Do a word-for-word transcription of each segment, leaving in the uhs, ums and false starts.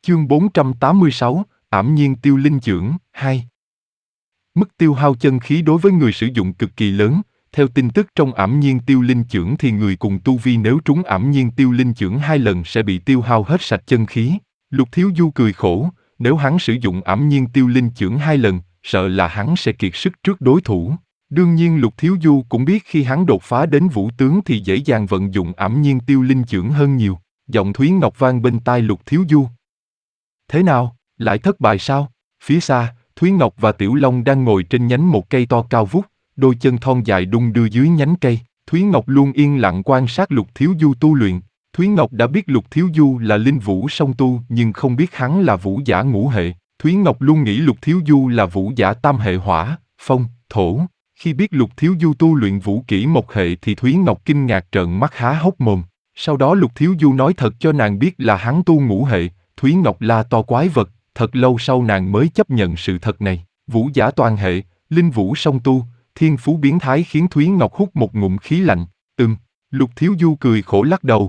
Chương bốn trăm tám mươi sáu, ảm nhiên tiêu linh chưởng, hai. Mức tiêu hao chân khí đối với người sử dụng cực kỳ lớn. Theo tin tức trong ảm nhiên tiêu linh chưởng thì người cùng tu vi nếu trúng ảm nhiên tiêu linh chưởng hai lần sẽ bị tiêu hao hết sạch chân khí. Lục Thiếu Du cười khổ, nếu hắn sử dụng ảm nhiên tiêu linh chưởng hai lần, sợ là hắn sẽ kiệt sức trước đối thủ. Đương nhiên Lục Thiếu Du cũng biết khi hắn đột phá đến vũ tướng thì dễ dàng vận dụng ảm nhiên tiêu linh chưởng hơn nhiều. Giọng Thúy Ngọc vang bên tai Lục Thiếu Du. Thế nào, lại thất bại sao? Phía xa, Thúy Ngọc và Tiểu Long đang ngồi trên nhánh một cây to cao vút, đôi chân thon dài đung đưa dưới nhánh cây. Thúy Ngọc luôn yên lặng quan sát Lục Thiếu Du tu luyện. Thúy Ngọc đã biết Lục Thiếu Du là linh vũ song tu nhưng không biết hắn là vũ giả ngũ hệ. Thúy Ngọc luôn nghĩ Lục Thiếu Du là vũ giả tam hệ hỏa, phong, thổ. Khi biết Lục Thiếu Du tu luyện vũ kỹ một hệ thì Thúy Ngọc kinh ngạc trợn mắt há hốc mồm. Sau đó Lục Thiếu Du nói thật cho nàng biết là hắn tu ngũ hệ. Thúy Ngọc la to quái vật, thật lâu sau nàng mới chấp nhận sự thật này. Vũ giả toàn hệ, linh vũ song tu, thiên phú biến thái khiến Thúy Ngọc hút một ngụm khí lạnh. Ừm, Lục Thiếu Du cười khổ lắc đầu.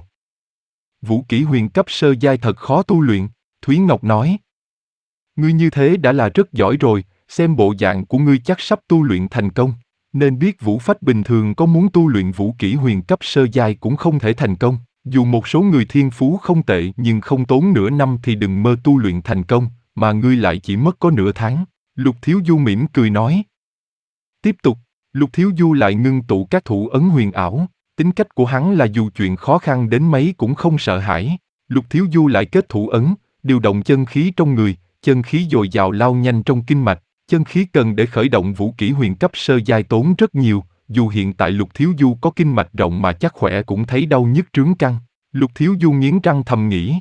Vũ kỹ huyền cấp sơ giai thật khó tu luyện, Thúy Ngọc nói. Ngươi như thế đã là rất giỏi rồi, xem bộ dạng của ngươi chắc sắp tu luyện thành công. Nên biết vũ phách bình thường có muốn tu luyện vũ kỹ huyền cấp sơ giai cũng không thể thành công. Dù một số người thiên phú không tệ nhưng không tốn nửa năm thì đừng mơ tu luyện thành công, mà ngươi lại chỉ mất có nửa tháng. Lục Thiếu Du mỉm cười nói. Tiếp tục, Lục Thiếu Du lại ngưng tụ các thủ ấn huyền ảo. Tính cách của hắn là dù chuyện khó khăn đến mấy cũng không sợ hãi. Lục Thiếu Du lại kết thủ ấn, điều động chân khí trong người, chân khí dồi dào lao nhanh trong kinh mạch. Chân khí cần để khởi động vũ kỹ huyền cấp sơ giai tốn rất nhiều. Dù hiện tại Lục Thiếu Du có kinh mạch rộng mà chắc khỏe cũng thấy đau nhức trướng căng. Lục Thiếu Du nghiến răng thầm nghĩ.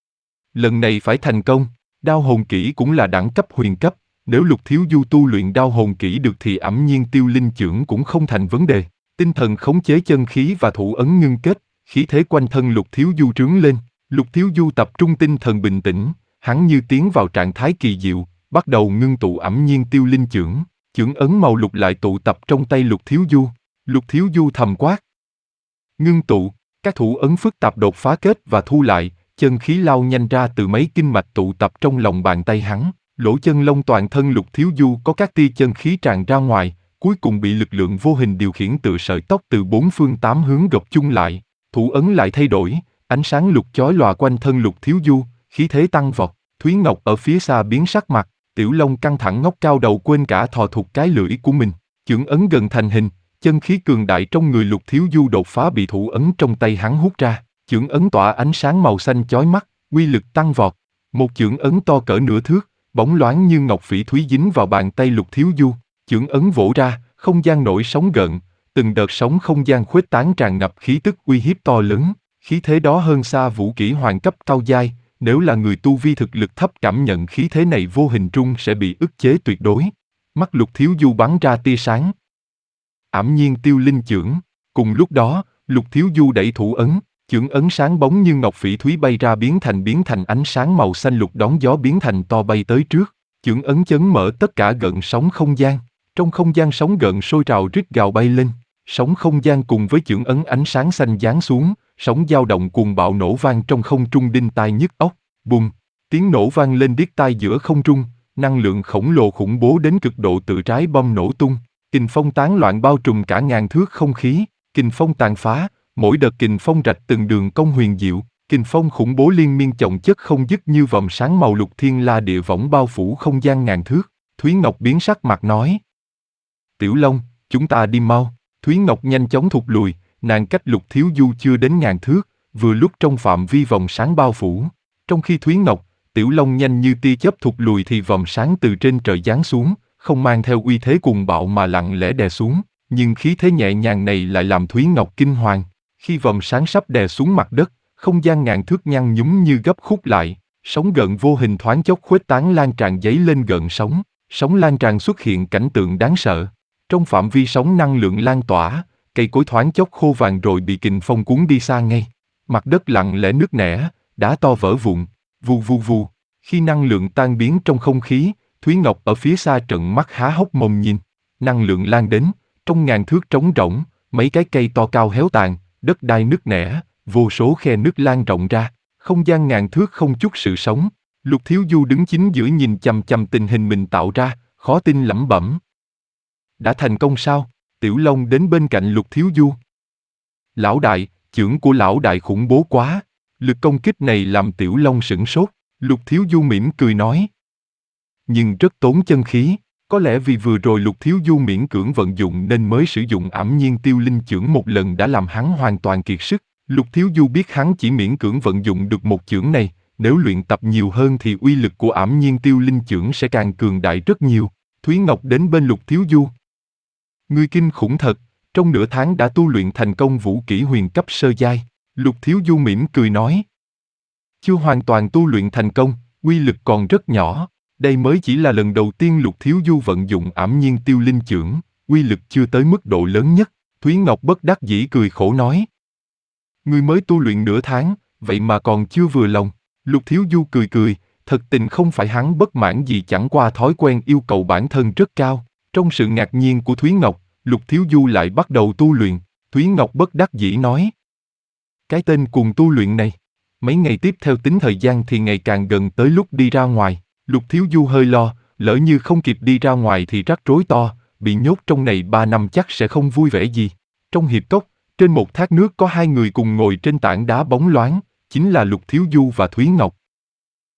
Lần này phải thành công, đao hồn kỹ cũng là đẳng cấp huyền cấp. Nếu Lục Thiếu Du tu luyện đao hồn kỹ được thì ảm nhiên tiêu linh chưởng cũng không thành vấn đề. Tinh thần khống chế chân khí và thủ ấn ngưng kết, khí thế quanh thân Lục Thiếu Du trướng lên. Lục Thiếu Du tập trung tinh thần bình tĩnh, hắn như tiến vào trạng thái kỳ diệu, bắt đầu ngưng tụ ảm nhiên tiêu linh chưởng. Chưởng ấn màu lục lại tụ tập trong tay Lục Thiếu Du. Lục Thiếu Du thầm quát. Ngưng tụ, các thủ ấn phức tạp đột phá kết và thu lại, chân khí lao nhanh ra từ mấy kinh mạch tụ tập trong lòng bàn tay hắn. Lỗ chân lông toàn thân Lục Thiếu Du có các tia chân khí tràn ra ngoài, cuối cùng bị lực lượng vô hình điều khiển từ sợi tóc từ bốn phương tám hướng gộp chung lại. Thủ ấn lại thay đổi, ánh sáng lục chói lòa quanh thân Lục Thiếu Du, khí thế tăng vọt. Thúy Ngọc ở phía xa biến sắc mặt. Tiểu Long căng thẳng ngóc cao đầu quên cả thò thụt cái lưỡi của mình. Chưởng ấn gần thành hình, chân khí cường đại trong người Lục Thiếu Du đột phá bị thủ ấn trong tay hắn hút ra. Chưởng ấn tỏa ánh sáng màu xanh chói mắt, uy lực tăng vọt. Một chưởng ấn to cỡ nửa thước, bóng loáng như ngọc phỉ thúy dính vào bàn tay Lục Thiếu Du. Chưởng ấn vỗ ra, không gian nổi sóng gợn, từng đợt sóng không gian khuếch tán tràn ngập khí tức uy hiếp to lớn. Khí thế đó hơn xa vũ kỹ hoàng cấp cao giai. Nếu là người tu vi thực lực thấp cảm nhận khí thế này vô hình trung sẽ bị ức chế tuyệt đối. Mắt Lục Thiếu Du bắn ra tia sáng. Ảm nhiên tiêu linh chưởng. Cùng lúc đó, Lục Thiếu Du đẩy thủ ấn, chưởng ấn sáng bóng như ngọc phỉ thúy bay ra biến thành biến thành ánh sáng màu xanh lục đón gió biến thành to bay tới trước. Chưởng ấn chấn mở tất cả gợn sóng không gian. Trong không gian sóng gợn sôi trào rít gào bay lên. Sóng không gian cùng với chưởng ấn ánh sáng xanh giáng xuống. Sóng dao động cuồng bạo nổ vang trong không trung đinh tai nhức óc. Bùm, tiếng nổ vang lên điếc tai giữa không trung, năng lượng khổng lồ khủng bố đến cực độ tự trái bom nổ tung. Kình phong tán loạn bao trùm cả ngàn thước không khí, kình phong tàn phá, mỗi đợt kình phong rạch từng đường cong huyền diệu, kình phong khủng bố liên miên chồng chất không dứt như vòng sáng màu lục thiên la địa võng bao phủ không gian ngàn thước. Thúy Ngọc biến sắc mặt nói. Tiểu Long, chúng ta đi mau. Thúy Ngọc nhanh chóng thụt lùi, nàng cách Lục Thiếu Du chưa đến ngàn thước, vừa lúc trong phạm vi vòng sáng bao phủ. Trong khi Thúy Ngọc, Tiểu Long nhanh như tia chớp thụt lùi thì vòng sáng từ trên trời giáng xuống, không mang theo uy thế cuồng bạo mà lặng lẽ đè xuống, nhưng khí thế nhẹ nhàng này lại làm Thúy Ngọc kinh hoàng. Khi vòng sáng sắp đè xuống mặt đất, không gian ngàn thước nhăn nhúm như gấp khúc lại, sóng gợn vô hình thoáng chốc khuếch tán lan tràn dấy lên gợn sóng, sóng lan tràn xuất hiện cảnh tượng đáng sợ. Trong phạm vi sóng năng lượng lan tỏa, cây cối thoáng chốc khô vàng rồi bị kình phong cuốn đi xa ngay. Mặt đất lặng lẽ nứt nẻ, đá to vỡ vụn, vù vù vù. Khi năng lượng tan biến trong không khí, Thúy Ngọc ở phía xa trợn mắt há hốc mồm nhìn. Năng lượng lan đến, trong ngàn thước trống rỗng, mấy cái cây to cao héo tàn, đất đai nứt nẻ, vô số khe nứt lan rộng ra, không gian ngàn thước không chút sự sống. Lục Thiếu Du đứng chính giữa nhìn chằm chằm tình hình mình tạo ra, khó tin lẩm bẩm. Đã thành công sao? Tiểu Long đến bên cạnh Lục Thiếu Du. Lão đại, chưởng của lão đại khủng bố quá. Lực công kích này làm Tiểu Long sửng sốt. Lục Thiếu Du mỉm cười nói. Nhưng rất tốn chân khí. Có lẽ vì vừa rồi Lục Thiếu Du miễn cưỡng vận dụng nên mới sử dụng ảm nhiên tiêu linh chưởng một lần đã làm hắn hoàn toàn kiệt sức. Lục Thiếu Du biết hắn chỉ miễn cưỡng vận dụng được một chưởng này, nếu luyện tập nhiều hơn thì uy lực của ảm nhiên tiêu linh chưởng sẽ càng cường đại rất nhiều. Thúy Ngọc đến bên Lục Thiếu Du. Ngươi kinh khủng thật, trong nửa tháng đã tu luyện thành công vũ kỹ huyền cấp sơ giai. Lục Thiếu Du mỉm cười nói. Chưa hoàn toàn tu luyện thành công, uy lực còn rất nhỏ. Đây mới chỉ là lần đầu tiên Lục Thiếu Du vận dụng ảm nhiên tiêu linh chưởng, uy lực chưa tới mức độ lớn nhất. Thúy Ngọc bất đắc dĩ cười khổ nói. Ngươi mới tu luyện nửa tháng, vậy mà còn chưa vừa lòng. Lục Thiếu Du cười cười, thật tình không phải hắn bất mãn gì, chẳng qua thói quen yêu cầu bản thân rất cao. Trong sự ngạc nhiên của Thúy Ngọc, Lục Thiếu Du lại bắt đầu tu luyện. Thúy Ngọc bất đắc dĩ nói. Cái tên cuồng tu luyện này, mấy ngày tiếp theo tính thời gian thì ngày càng gần tới lúc đi ra ngoài. Lục Thiếu Du hơi lo, lỡ như không kịp đi ra ngoài thì rắc rối to, bị nhốt trong này ba năm chắc sẽ không vui vẻ gì. Trong hiệp cốc, trên một thác nước có hai người cùng ngồi trên tảng đá bóng loáng, chính là Lục Thiếu Du và Thúy Ngọc.